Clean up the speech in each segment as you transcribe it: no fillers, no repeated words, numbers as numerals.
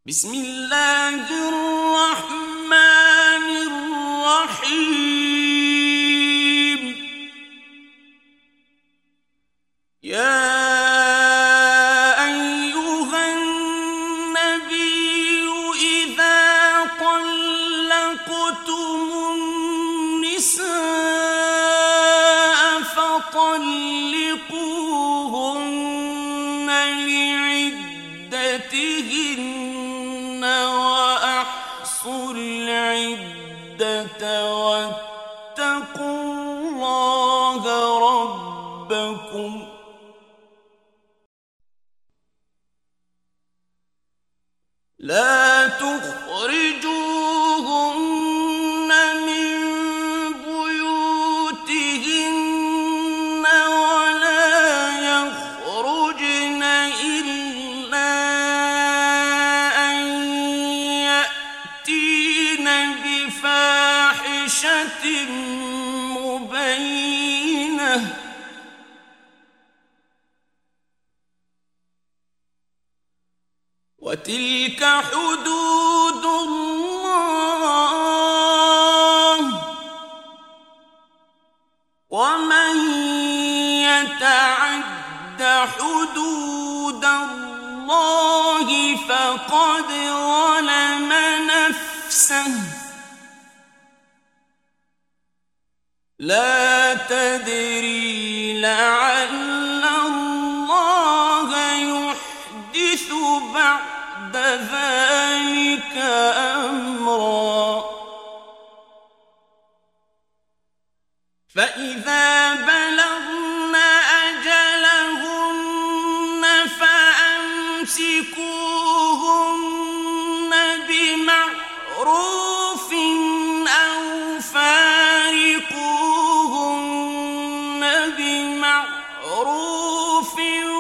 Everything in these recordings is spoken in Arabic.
بسم الله الرحمن الرحيم. يا أيها النبي إذا طلقتم النساء فطلقوهن لعدتهن وأحصوا العدة واتقوا الله ربكم لا تخرجوهن من بيوتهن ولا يخرجن إلا أن يأتين بفاحشة مبينة وتلك حدود الله ومن يتعد حدود الله فقد ظلم نفسه لا تدري لعل الله يحدث بعد ذلك أمرا فإذا بلغن أجلهن فأمسكوهن بمعروف أو فارقوهن بمعروف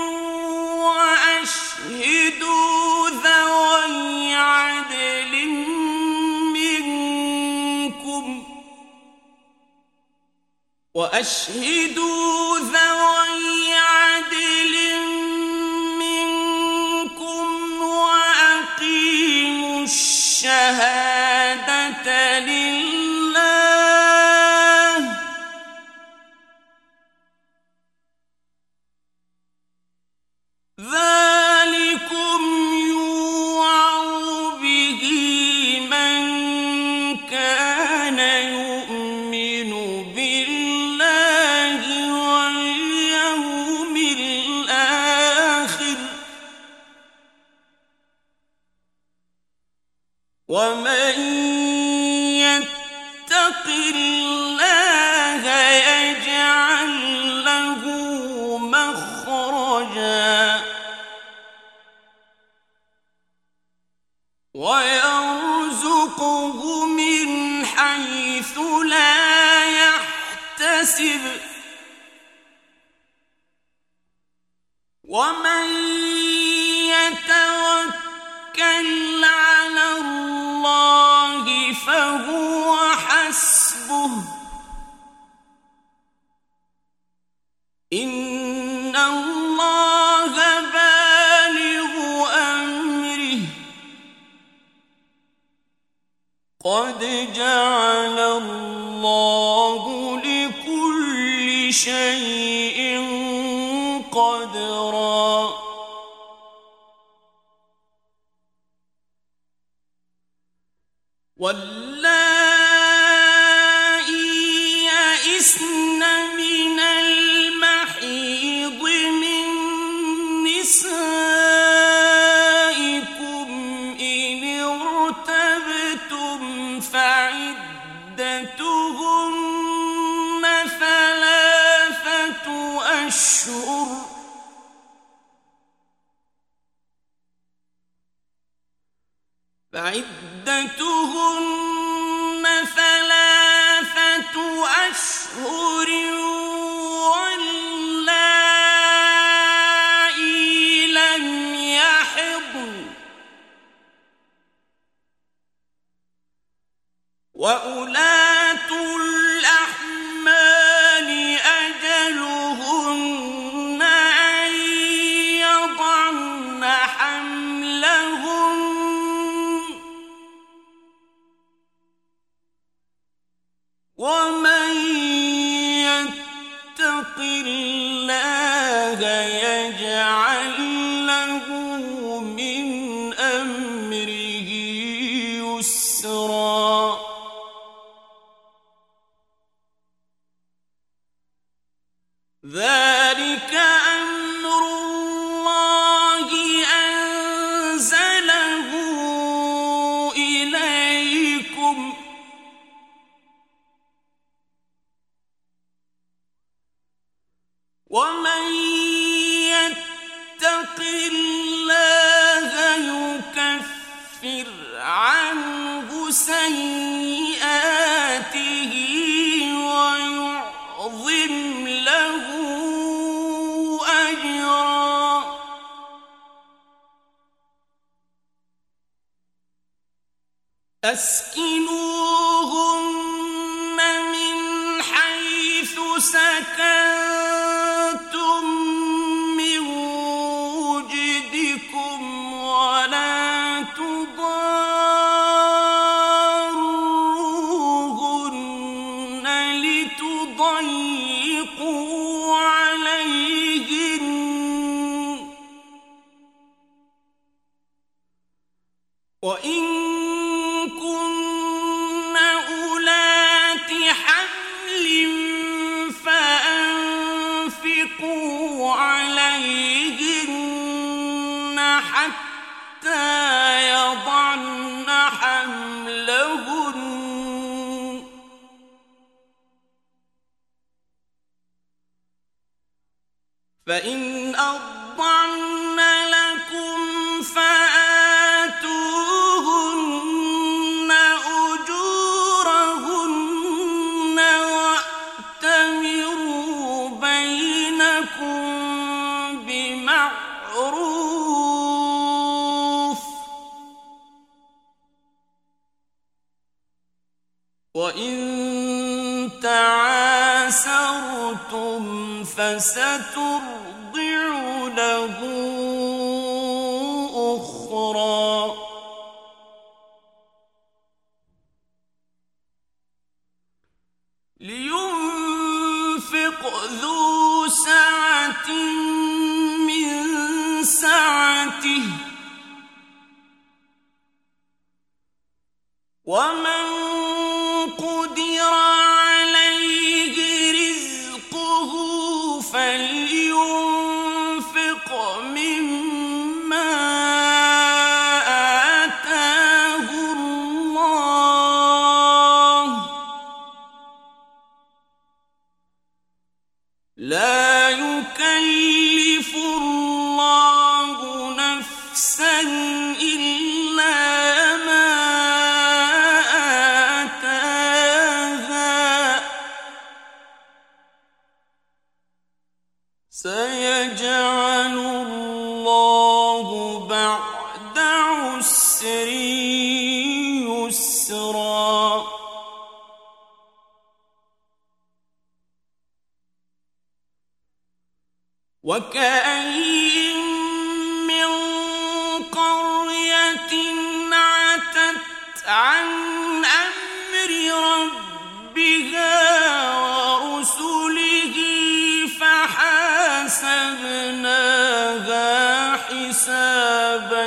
وأشهدوا ذوي عدل منكم وأقيموا الشهادة لله ذلكم يوعظ به من كان يؤمن بالله واليوم الآخر ومن يتق الله يجعل له مخرجا ويرزقه من حيث لا يحتسب ومن يتوكل على الله فهو حسبه إن الله بالغ أمره قد جعل الله لكل شيء قدرا واللائي يئسن من المحيض من نسائكم إن ارتبتم فعدتهن ثلاثة أشهر واللائي لم يحضن وأولاة الأحمال أجلهن أن يضعن حملهن يسرا ذلك أمر الله أنزله إليكم ومن يتق الله يكفر عنه سيئاته ويعظم له أجرا أسكنوهن من حيث سكنتم من وجدكم ولا تضاروهن لتضيقوا عليهن وإن كن أولات حمل فأنفقوا عليهن حتى يضعن حملهن فإن أرضعن لكم فآتوهن أجورهن وأتمروا بينكم بمعروف وإن تعاسرتم فسترضع له أخرى لينفق ذو سعة من سعته ومن قدر عليه رزقه فلينفق مما آتاه الله لا يكلف الله نفسا إلا ما آتاها سيجعل الله بعد عسر يسرا وكأين من قرية عتت عن أمر ربها ورسله فحاسبناها حسابا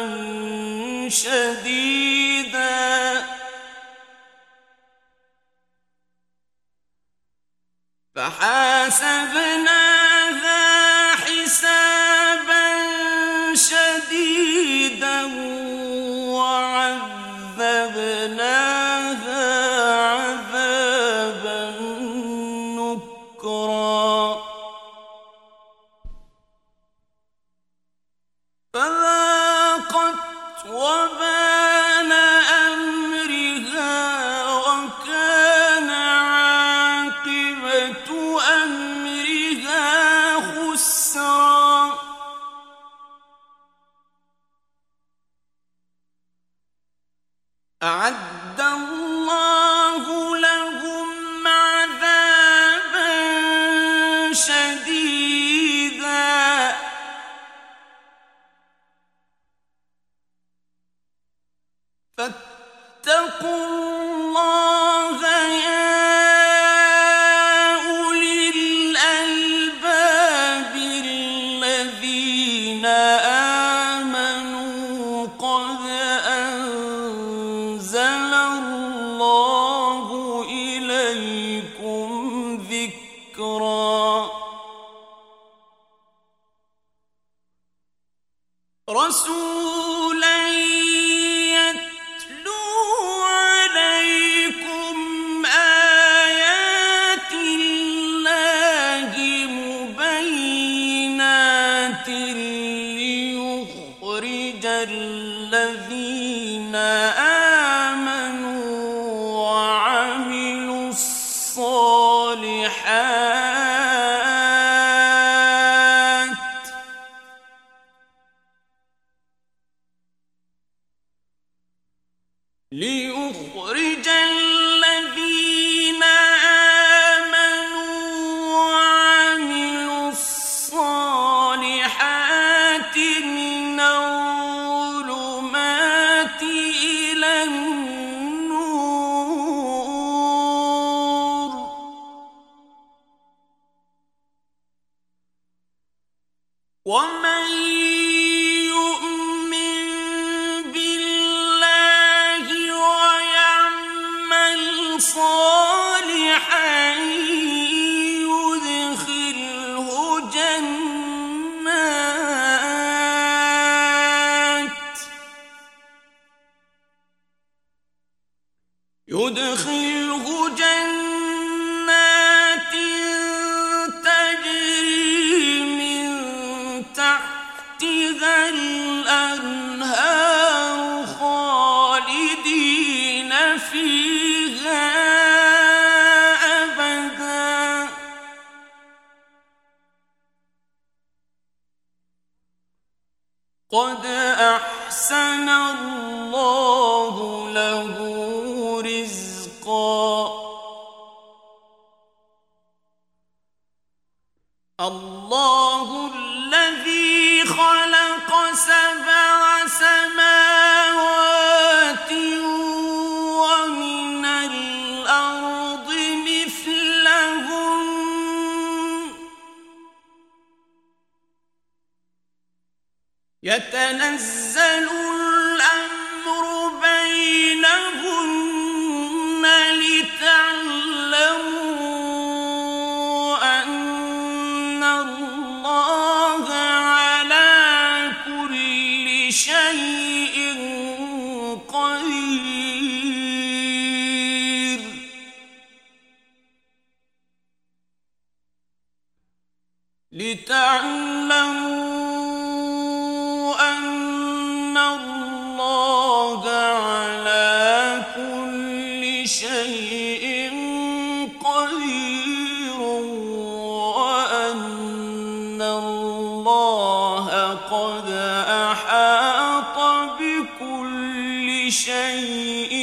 شديدا وعذبناها عذابا نكرا فذاقت وبال أمرها وكان عاقبة أمرها خسرا أعد الله لهم عذابا شديدا فاتقوا الله يا أولي الألباب الذين آمنوا قد أنزل الله الذين آمنوا وعملوا الصالحات ليخرج الذين آمنوا وعملوا الصالحات من الظلمات إلى النور ومن يؤمن بالله ويعمل صالحا يدخله جنات تجري من تحتها الأنهار خالدين فيها أبدا قد أحسن الله له رزقا الله الذي خلق 7 سماوات ومن الأرض مثلهن يتنزل الأمر بينهن لتعلموا أن الله على كل شيء قدير لتعلموا أن الله على كل شيء قدير وأن الله قد أحاط بكل شيء